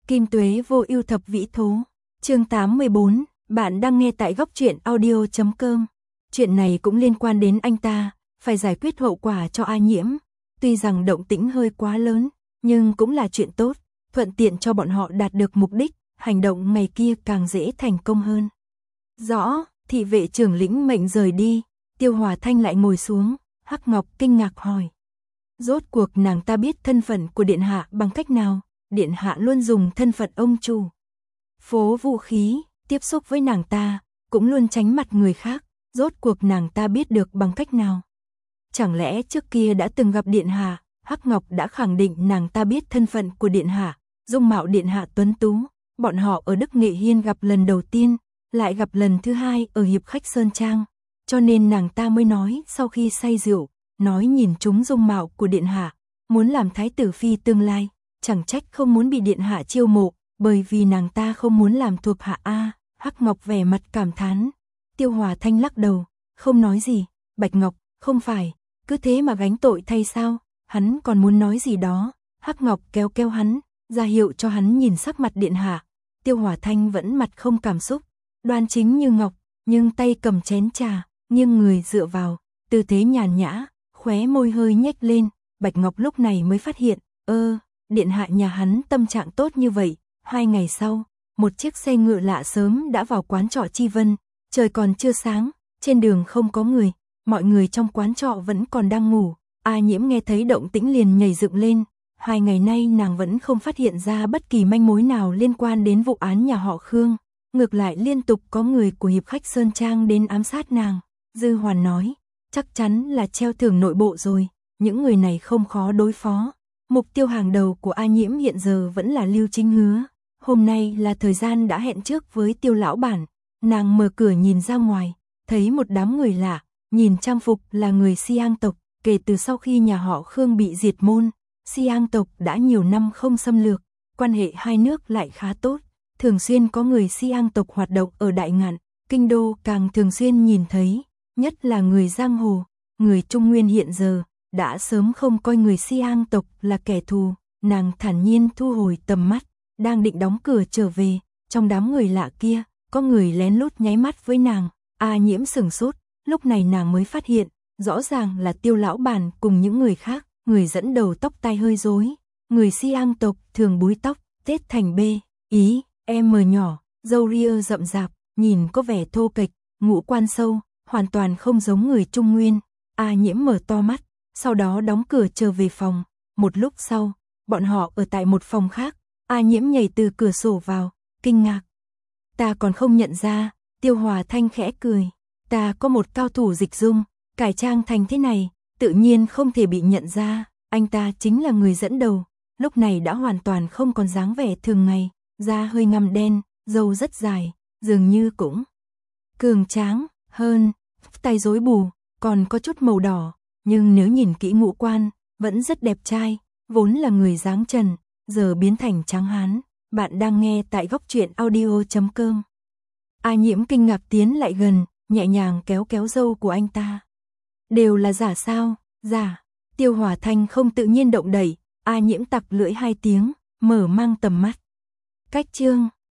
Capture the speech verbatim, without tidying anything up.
Kim Tuế vô ưu thập vĩ thố. Chương tám mươi bốn, bạn đang nghe tại góc truyện audio chấm com. Chuyện này cũng liên quan đến anh ta, phải giải quyết hậu quả cho A Nhiễm. Tuy rằng động tĩnh hơi quá lớn, nhưng cũng là chuyện tốt, thuận tiện cho bọn họ đạt được mục đích, hành động ngày kia càng dễ thành công hơn. Rõ, thị vệ trưởng lĩnh mệnh rời đi, Tiêu Hòa Thanh lại ngồi xuống, Hắc Ngọc kinh ngạc hỏi. Rốt cuộc nàng ta biết thân phận của điện hạ bằng cách nào? Điện hạ luôn dùng thân phận ông chủ phố vũ khí, tiếp xúc với nàng ta, cũng luôn tránh mặt người khác, rốt cuộc nàng ta biết được bằng cách nào? Chẳng lẽ trước kia đã từng gặp điện hạ? Hắc Ngọc đã khẳng định nàng ta biết thân phận của điện hạ, dung mạo điện hạ tuấn tú, bọn họ ở Đức Nghệ Hiên gặp lần đầu tiên, lại gặp lần thứ hai ở Hiệp Khách Sơn Trang, cho nên nàng ta mới nói sau khi say rượu, nói nhìn trúng dung mạo của điện hạ, muốn làm thái tử phi tương lai, chẳng trách không muốn bị điện hạ chiêu mộ, bởi vì nàng ta không muốn làm thuộc hạ a. Hắc Ngọc vẻ mặt cảm thán. Tiêu Hòa Thanh lắc đầu, không nói gì. Bạch Ngọc, không phải, cứ thế mà gánh tội thay sao? Hắn còn muốn nói gì đó. Hắc Ngọc kéo kéo hắn, ra hiệu cho hắn nhìn sắc mặt điện hạ. Tiêu Hòa Thanh vẫn mặt không cảm xúc, đoan chính như ngọc, nhưng tay cầm chén trà, nghiêng người dựa vào, tư thế nhàn nhã, khóe môi hơi nhếch lên. Bạch Ngọc lúc này mới phát hiện, ơ, điện hạ nhà hắn tâm trạng tốt như vậy. Hai ngày sau, một chiếc xe ngựa lạ sớm đã vào quán trọ Chi Vân, trời còn chưa sáng, trên đường không có người, mọi người trong quán trọ vẫn còn đang ngủ. A Nhiễm nghe thấy động tĩnh liền nhảy dựng lên, hai ngày nay nàng vẫn không phát hiện ra bất kỳ manh mối nào liên quan đến vụ án nhà họ Khương, ngược lại liên tục có người của Hiệp Khách Sơn Trang đến ám sát nàng. Dư Hoàn nói, chắc chắn là treo thưởng nội bộ rồi, những người này không khó đối phó. Mục tiêu hàng đầu của A Nhiễm hiện giờ vẫn là Lưu Chính Hứa. Hôm nay là thời gian đã hẹn trước với Tiêu lão bản, nàng mở cửa nhìn ra ngoài, thấy một đám người lạ, nhìn trang phục là người Siang tộc, kể từ sau khi nhà họ Khương bị diệt môn, Siang tộc đã nhiều năm không xâm lược, quan hệ hai nước lại khá tốt, thường xuyên có người Siang tộc hoạt động ở Đại Ngạn, kinh đô càng thường xuyên nhìn thấy, nhất là người giang hồ, người Trung Nguyên hiện giờ đã sớm không coi người Siang tộc là kẻ thù. Nàng thản nhiên thu hồi tầm mắt, đang định đóng cửa trở về, trong đám người lạ kia, có người lén lút nháy mắt với nàng. A Nhiễm sửng sốt, lúc này nàng mới phát hiện, rõ ràng là Tiêu lão bản cùng những người khác, người dẫn đầu tóc tai hơi rối, người Siang tộc thường búi tóc, tết thành bê, ý, em nhỏ, râu ria rậm rạp, nhìn có vẻ thô kệch, ngũ quan sâu, hoàn toàn không giống người Trung Nguyên. A Nhiễm mở to mắt, sau đó đóng cửa trở về phòng. Một lúc sau, bọn họ ở tại một phòng khác. A Nhiễm nhảy từ cửa sổ vào, kinh ngạc. Ta còn không nhận ra. Tiêu Hòa Thanh khẽ cười. Ta có một cao thủ dịch dung, cải trang thành thế này, tự nhiên không thể bị nhận ra. Anh ta chính là người dẫn đầu, lúc này đã hoàn toàn không còn dáng vẻ thường ngày, da hơi ngăm đen, râu rất dài, dường như cũng cường tráng hơn, tay rối bù, còn có chút màu đỏ, nhưng nếu nhìn kỹ ngũ quan, vẫn rất đẹp trai, vốn là người dáng trần, giờ biến thành tráng hán. Bạn đang nghe tại góc truyện audio chấm com. A Nhiễm kinh ngạc tiến lại gần, nhẹ nhàng kéo kéo râu của anh ta. Đều là giả sao? Giả. Tiêu Hòa Thanh không tự nhiên động đậy. A Nhiễm tặc lưỡi hai tiếng, mở mang tầm mắt. Cách chương